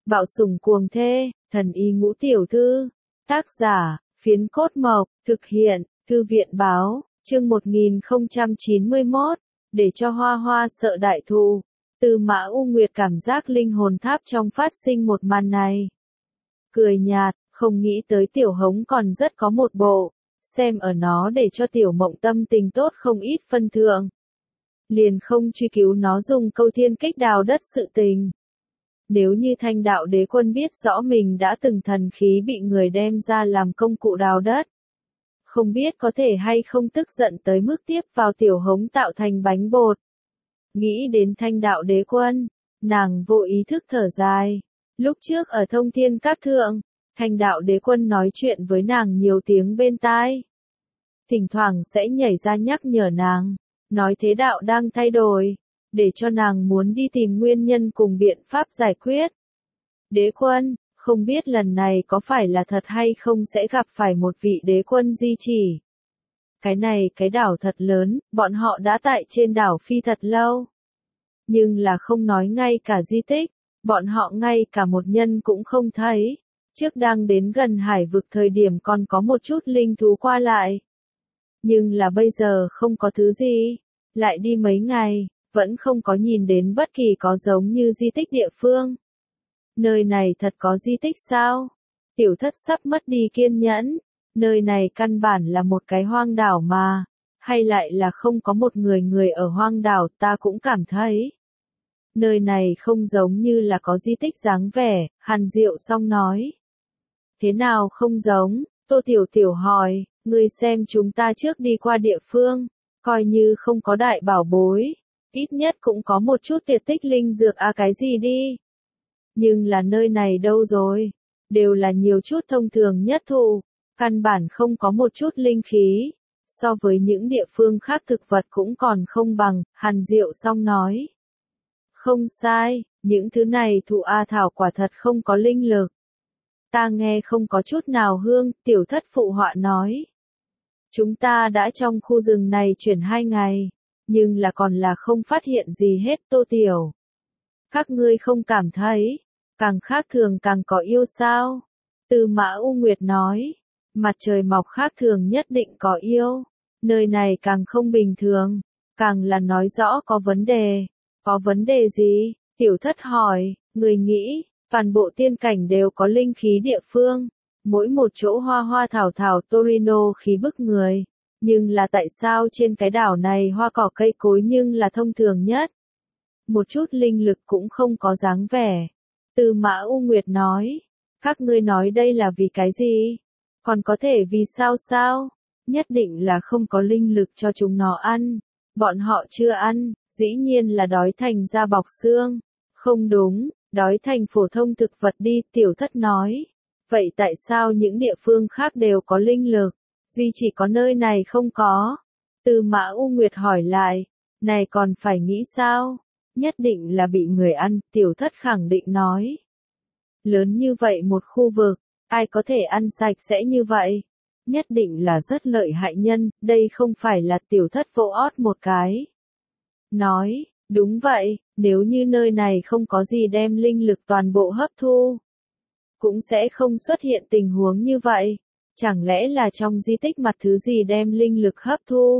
Bạo sủng cuồng thê, thần y ngũ tiểu thư. Tác giả, Phiến Cốt Mộc, thực hiện, Thư viện báo, chương 1091, để cho Hoa Hoa sợ đại thù. Tư Mã U Nguyệt cảm giác linh hồn tháp trong phát sinh một màn này. Cười nhạt, không nghĩ tới Tiểu Hống còn rất có một bộ, xem ở nó để cho Tiểu Mộng tâm tình tốt không ít phân thượng. Liền không truy cứu nó dùng câu thiên kích đào đất sự tình. Nếu như Thanh Đạo Đế Quân biết rõ mình đã từng thần khí bị người đem ra làm công cụ đào đất, không biết có thể hay không tức giận tới mức tiếp vào Tiểu Hống tạo thành bánh bột. Nghĩ đến Thanh Đạo Đế Quân, nàng vô ý thức thở dài. Lúc trước ở Thông Thiên Các thượng, Thanh Đạo Đế Quân nói chuyện với nàng nhiều tiếng bên tai. Thỉnh thoảng sẽ nhảy ra nhắc nhở nàng, nói thế đạo đang thay đổi, để cho nàng muốn đi tìm nguyên nhân cùng biện pháp giải quyết. Đế Quân, không biết lần này có phải là thật hay không sẽ gặp phải một vị đế quân di chỉ. Cái đảo thật lớn, bọn họ đã tại trên đảo phi thật lâu. Nhưng là không nói ngay cả di tích, bọn họ ngay cả một nhân cũng không thấy. Trước đang đến gần hải vực thời điểm còn có một chút linh thú qua lại. Nhưng là bây giờ không có thứ gì. Lại đi mấy ngày, vẫn không có nhìn đến bất kỳ có giống như di tích địa phương. Nơi này thật có di tích sao? Tiểu Thất sắp mất đi kiên nhẫn. Nơi này căn bản là một cái hoang đảo mà. Hay lại là không có một người ở hoang đảo, ta cũng cảm thấy. Nơi này không giống như là có di tích dáng vẻ, Hàn Diệu Song nói. Thế nào không giống? Tô Tiểu Tiểu hỏi, ngươi xem chúng ta trước đi qua địa phương, coi như không có đại bảo bối, ít nhất cũng có một chút tuyệt tích linh dược cái gì đi. Nhưng là nơi này đâu rồi? Đều là nhiều chút thông thường nhất thụ, căn bản không có một chút linh khí. So với những địa phương khác thực vật cũng còn không bằng, Hàn Diệu Song nói. Không sai, những thứ này thụ thảo quả thật không có linh lực. Ta nghe không có chút nào hương, Tiểu Thất phụ họa nói. Chúng ta đã trong khu rừng này chuyển 2 ngày, nhưng là còn là không phát hiện gì hết. Tô Tiểu. Các ngươi không cảm thấy, càng khác thường càng có yêu sao? Tư Mã U Nguyệt nói, mặt trời mọc khác thường nhất định có yêu, nơi này càng không bình thường, càng là nói rõ có vấn đề. Có vấn đề gì? Tiểu Thất hỏi, người nghĩ, toàn bộ tiên cảnh đều có linh khí địa phương, mỗi một chỗ hoa hoa thảo thảo Torino khí bức người, nhưng là tại sao trên cái đảo này hoa cỏ cây cối nhưng là thông thường nhất? Một chút linh lực cũng không có dáng vẻ. Tư Mã U Nguyệt nói, các ngươi nói đây là vì cái gì? Còn có thể vì sao sao? Nhất định là không có linh lực cho chúng nó ăn. Bọn họ chưa ăn, dĩ nhiên là đói thành da bọc xương. Không đúng, đói thành phổ thông thực vật đi, Tiểu Thất nói. Vậy tại sao những địa phương khác đều có linh lực, duy chỉ có nơi này không có? Tư Mã U Nguyệt hỏi lại, này còn phải nghĩ sao? Nhất định là bị người ăn, Tiểu Thất khẳng định nói. Lớn như vậy một khu vực, ai có thể ăn sạch sẽ như vậy? Nhất định là rất lợi hại nhân, đây không phải là Tiểu Thất vỗ ót một cái. Nói, đúng vậy, nếu như nơi này không có gì đem linh lực toàn bộ hấp thu, cũng sẽ không xuất hiện tình huống như vậy. Chẳng lẽ là trong di tích mặt thứ gì đem linh lực hấp thu?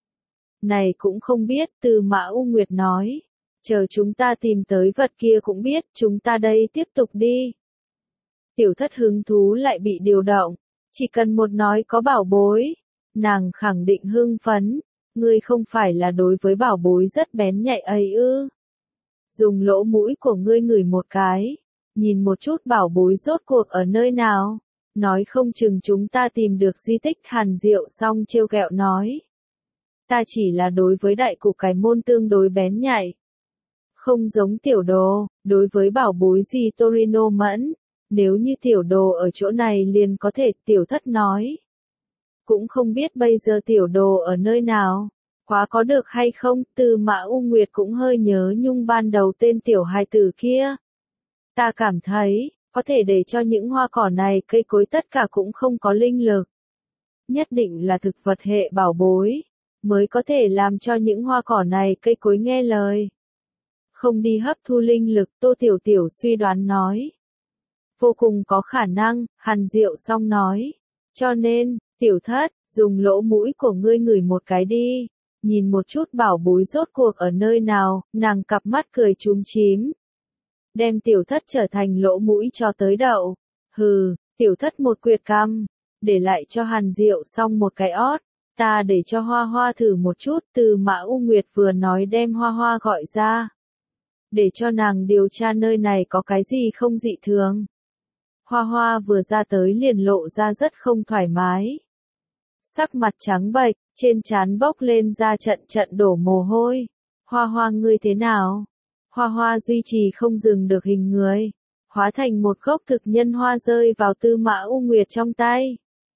Này cũng không biết, Tư Mã U Nguyệt nói. Chờ chúng ta tìm tới vật kia cũng biết, chúng ta đây tiếp tục đi. Tiểu Thất hứng thú lại bị điều động. Chỉ cần một nói có bảo bối, nàng khẳng định hưng phấn. Ngươi không phải là đối với bảo bối rất bén nhạy ấy ư? Dùng lỗ mũi của ngươi ngửi một cái, nhìn một chút bảo bối rốt cuộc ở nơi nào. Nói không chừng chúng ta tìm được di tích. Hàn Diệu Song trêu ghẹo nói. Ta chỉ là đối với đại cục cái môn tương đối bén nhạy. Không giống Tiểu Đồ, đối với bảo bối gì Torino mẫn. Nếu như Tiểu Đồ ở chỗ này liền có thể, Tiểu Thất nói. Cũng không biết bây giờ Tiểu Đồ ở nơi nào. Quá có được hay không? Tư Mã U Nguyệt cũng hơi nhớ nhung ban đầu tên tiểu hài tử kia. Ta cảm thấy, có thể để cho những hoa cỏ này cây cối tất cả cũng không có linh lực. Nhất định là thực vật hệ bảo bối, mới có thể làm cho những hoa cỏ này cây cối nghe lời. Không đi hấp thu linh lực, Tô Tiểu Tiểu suy đoán nói. Vô cùng có khả năng, Hàn Diệu Song nói. Cho nên, tiểu thất, dùng lỗ mũi của ngươi ngửi một cái đi. Nhìn một chút bảo bối rốt cuộc ở nơi nào, nàng cặp mắt cười chúm chím. Đem tiểu thất trở thành lỗ mũi cho tới đậu. Hừ, tiểu thất một quyệt cằm, để lại cho Hàn Diệu Song một cái ót. Ta để cho Hoa Hoa thử một chút, Từ Mã U Nguyệt vừa nói đem Hoa Hoa gọi ra. Để cho nàng điều tra nơi này có cái gì không dị thường. Hoa Hoa vừa ra tới liền lộ ra rất không thoải mái. Sắc mặt trắng bệch, trên trán bốc lên ra trận trận đổ mồ hôi. Hoa Hoa ngươi thế nào? Hoa Hoa duy trì không dừng được hình người. Hóa thành một gốc thực nhân hoa rơi vào Tư Mã U Nguyệt trong tay.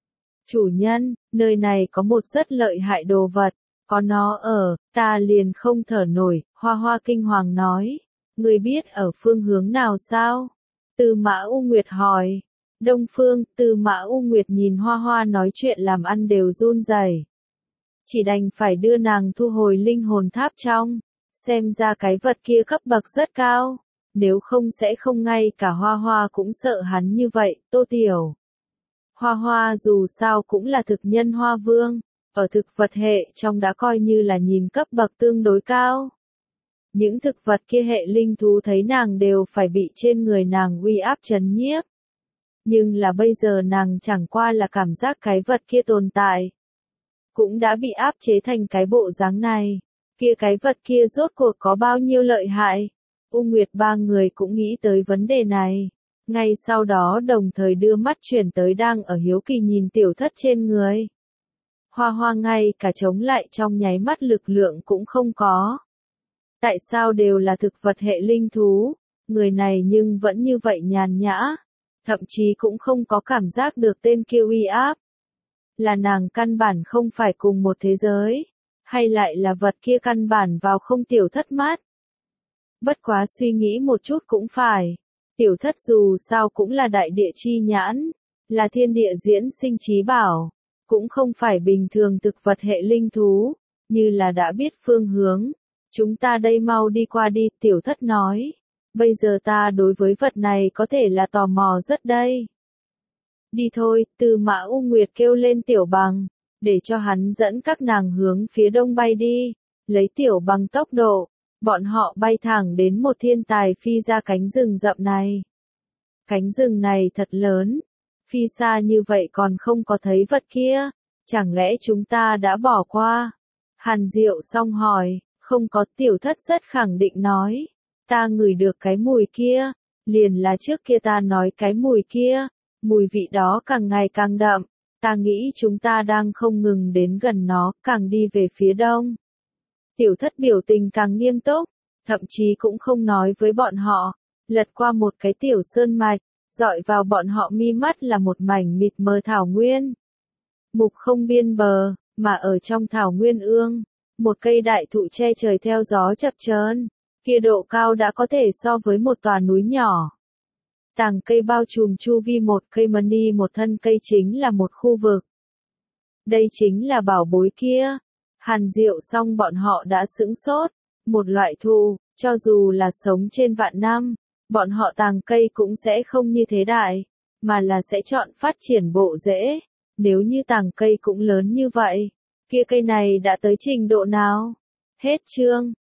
Chủ nhân, nơi này có một rất lợi hại đồ vật. Có nó ở, ta liền không thở nổi. Hoa Hoa kinh hoàng nói. Ngươi biết ở phương hướng nào sao? Tư Mã U Nguyệt hỏi. Đông phương, Tư Mã U Nguyệt nhìn Hoa Hoa nói chuyện làm ăn đều run rẩy. Chỉ đành phải đưa nàng thu hồi linh hồn tháp trong. Xem ra cái vật kia cấp bậc rất cao. Nếu không sẽ không ngay cả Hoa Hoa cũng sợ hắn như vậy, Tô Tiểu. Hoa Hoa dù sao cũng là thực nhân hoa vương. Ở thực vật hệ trong đã coi như là nhìn cấp bậc tương đối cao. Những thực vật kia hệ linh thú thấy nàng đều phải bị trên người nàng uy áp trấn nhiếp. Nhưng là bây giờ nàng chẳng qua là cảm giác cái vật kia tồn tại. Cũng đã bị áp chế thành cái bộ dáng này. Kia cái vật kia rốt cuộc có bao nhiêu lợi hại. U Nguyệt ba người cũng nghĩ tới vấn đề này. Ngay sau đó đồng thời đưa mắt chuyển tới đang ở hiếu kỳ nhìn tiểu thất trên người. Hoa Hoa ngay cả chống lại trong nháy mắt lực lượng cũng không có. Tại sao đều là thực vật hệ linh thú, người này nhưng vẫn như vậy nhàn nhã, thậm chí cũng không có cảm giác được tên kia uy áp. Là nàng căn bản không phải cùng một thế giới, hay lại là vật kia căn bản vào không tiểu thất mắt. Bất quá suy nghĩ một chút cũng phải, tiểu thất dù sao cũng là đại địa chi nhãn, là thiên địa diễn sinh trí bảo, cũng không phải bình thường thực vật hệ linh thú, như là đã biết phương hướng. Chúng ta đây mau đi qua đi, tiểu thất nói. Bây giờ ta đối với vật này có thể là tò mò rất đây. Đi thôi, Tư Mã U Nguyệt kêu lên Tiểu Bằng, để cho hắn dẫn các nàng hướng phía đông bay đi. Lấy Tiểu Bằng tốc độ, bọn họ bay thẳng đến một thiên tài phi ra cánh rừng rậm này. Cánh rừng này thật lớn, phi xa như vậy còn không có thấy vật kia, chẳng lẽ chúng ta đã bỏ qua? Hàn Diệu Song hỏi. Không có, tiểu thất rất khẳng định nói. Ta ngửi được cái mùi kia, liền là trước kia ta nói cái mùi kia, mùi vị đó càng ngày càng đậm, ta nghĩ chúng ta đang không ngừng đến gần nó, càng đi về phía đông. Tiểu thất biểu tình càng nghiêm túc, thậm chí cũng không nói với bọn họ, lật qua một cái tiểu sơn mạch, dọi vào bọn họ mi mắt là một mảnh mịt mờ thảo nguyên. Mục không biên bờ, mà ở trong thảo nguyên ương. Một cây đại thụ che trời theo gió chập chờn, kia độ cao đã có thể so với một tòa núi nhỏ. Tàng cây bao trùm chu vi một cây mani một thân cây chính là một khu vực. Đây chính là bảo bối kia. Hàn Diệu Song bọn họ đã sững sốt. Một loại thụ, cho dù là sống trên vạn năm, bọn họ tàng cây cũng sẽ không như thế đại, mà là sẽ chọn phát triển bộ rễ. Nếu như tàng cây cũng lớn như vậy, kia cây này đã tới trình độ nào? Hết chương.